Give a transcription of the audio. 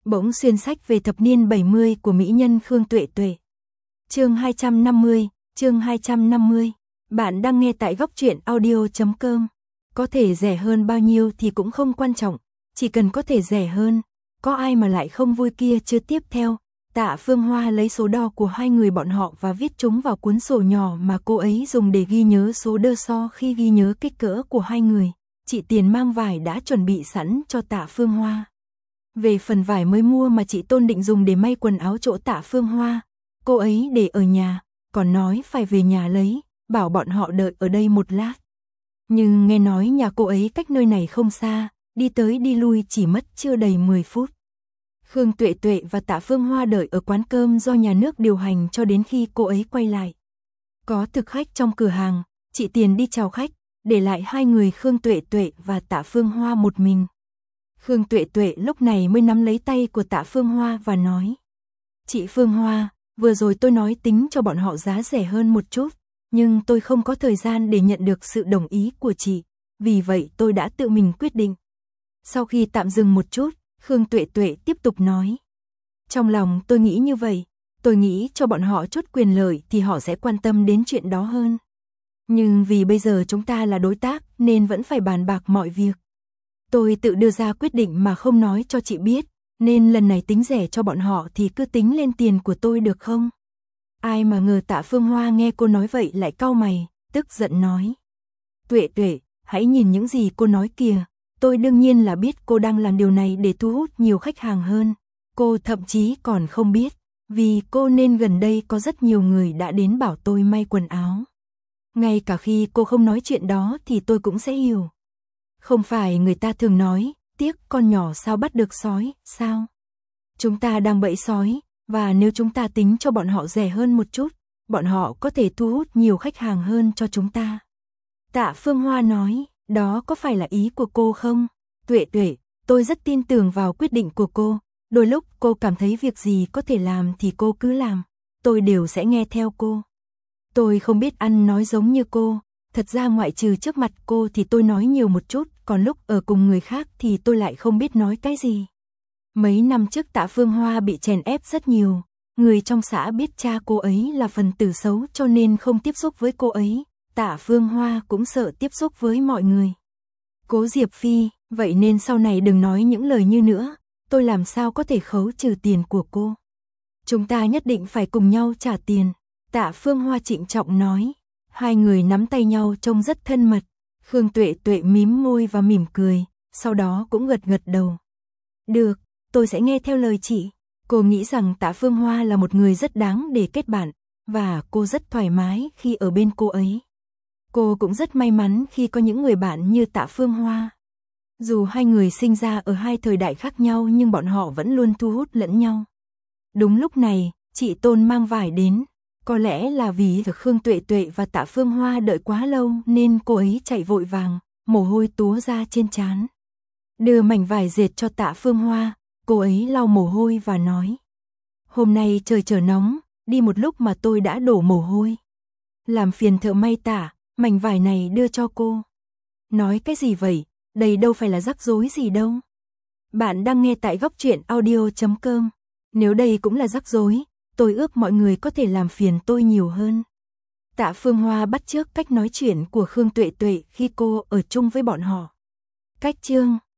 Bỗng xuyên sách về thập niên 70 của mỹ nhân Khương Tuệ Tuệ. Chương 250. Bạn đang nghe tại góc truyện audio.com. Có thể rẻ hơn bao nhiêu thì cũng không quan trọng, chỉ cần có thể rẻ hơn. Có ai mà lại không vui kia chưa tiếp theo. Tạ Phương Hoa lấy số đo của hai người bọn họ và viết chúng vào cuốn sổ nhỏ mà cô ấy dùng để ghi nhớ số đơ so khi ghi nhớ kích cỡ của hai người. Chị Tiền mang vải đã chuẩn bị sẵn cho Tạ Phương Hoa. Về phần vải mới mua mà chị Tôn định dùng để may quần áo chỗ Tạ Phương Hoa, cô ấy để ở nhà, còn nói phải về nhà lấy, bảo bọn họ đợi ở đây một lát. Nhưng nghe nói nhà cô ấy cách nơi này không xa, đi tới đi lui chỉ mất chưa đầy 10 phút. Khương Tuệ Tuệ và Tạ Phương Hoa đợi ở quán cơm do nhà nước điều hành cho đến khi cô ấy quay lại. Có thực khách trong cửa hàng, chị Tiền đi chào khách, để lại hai người Khương Tuệ Tuệ và Tạ Phương Hoa một mình. Khương Tuệ Tuệ lúc này mới nắm lấy tay của Tạ Phương Hoa và nói: "Chị Phương Hoa, vừa rồi tôi nói tính cho bọn họ giá rẻ hơn một chút, nhưng tôi không có thời gian để nhận được sự đồng ý của chị, vì vậy tôi đã tự mình quyết định." Sau khi tạm dừng một chút, Khương Tuệ Tuệ tiếp tục nói: "Trong lòng tôi nghĩ như vậy, tôi nghĩ cho bọn họ chút quyền lợi thì họ sẽ quan tâm đến chuyện đó hơn. Nhưng vì bây giờ chúng ta là đối tác nên vẫn phải bàn bạc mọi việc. Tôi tự đưa ra quyết định mà không nói cho chị biết, nên lần này tính rẻ cho bọn họ thì cứ tính lên tiền của tôi được không?" Ai mà ngờ Tạ Phương Hoa nghe cô nói vậy lại cau mày, tức giận nói: "Tuệ Tuệ, hãy nhìn những gì cô nói kìa, tôi đương nhiên là biết cô đang làm điều này để thu hút nhiều khách hàng hơn. Cô thậm chí còn không biết, vì cô nên gần đây có rất nhiều người đã đến bảo tôi may quần áo. Ngay cả khi cô không nói chuyện đó thì tôi cũng sẽ hiểu. Không phải người ta thường nói, tiếc con nhỏ sao bắt được sói, sao? Chúng ta đang bẫy sói, và nếu chúng ta tính cho bọn họ rẻ hơn một chút, bọn họ có thể thu hút nhiều khách hàng hơn cho chúng ta." Tạ Phương Hoa nói: "Đó có phải là ý của cô không? Tuệ Tuệ, tôi rất tin tưởng vào quyết định của cô, đôi lúc cô cảm thấy việc gì có thể làm thì cô cứ làm, tôi đều sẽ nghe theo cô. Tôi không biết ăn nói giống như cô, thật ra ngoại trừ trước mặt cô thì tôi nói nhiều một chút, còn lúc ở cùng người khác thì tôi lại không biết nói cái gì." Mấy năm trước Tạ Phương Hoa bị chèn ép rất nhiều, người trong xã biết cha cô ấy là phần tử xấu cho nên không tiếp xúc với cô ấy, Tạ Phương Hoa cũng sợ tiếp xúc với mọi người. "Cố Diệp Phi, vậy nên sau này đừng nói những lời như nữa, tôi làm sao có thể khấu trừ tiền của cô. Chúng ta nhất định phải cùng nhau trả tiền." Tạ Phương Hoa trịnh trọng nói. Hai người nắm tay nhau trông rất thân mật. Khương Tuệ Tuệ mím môi và mỉm cười, sau đó cũng gật gật đầu. "Được, tôi sẽ nghe theo lời chị." Cô nghĩ rằng Tạ Phương Hoa là một người rất đáng để kết bạn, và cô rất thoải mái khi ở bên cô ấy. Cô cũng rất may mắn khi có những người bạn như Tạ Phương Hoa. Dù hai người sinh ra ở hai thời đại khác nhau nhưng bọn họ vẫn luôn thu hút lẫn nhau. Đúng lúc này, chị Tôn mang vải đến. Có lẽ là vì Khương Tuệ Tuệ và Tạ Phương Hoa đợi quá lâu nên cô ấy chạy vội vàng, mồ hôi túa ra trên trán. Đưa mảnh vải dệt cho Tạ Phương Hoa, cô ấy lau mồ hôi và nói: "Hôm nay trời trở nóng, đi một lúc mà tôi đã đổ mồ hôi. Làm phiền thợ may Tạ, mảnh vải này đưa cho cô." Nói cái gì vậy, đây đâu phải là rắc rối gì đâu. Bạn đang nghe tại góc truyện audio.com. Nếu đây cũng là rắc rối, tôi ước mọi người có thể làm phiền tôi nhiều hơn. Tạ Phương Hoa bắt chước cách nói chuyện của Khương Tuệ Tuệ khi cô ở chung với bọn họ. Cách chương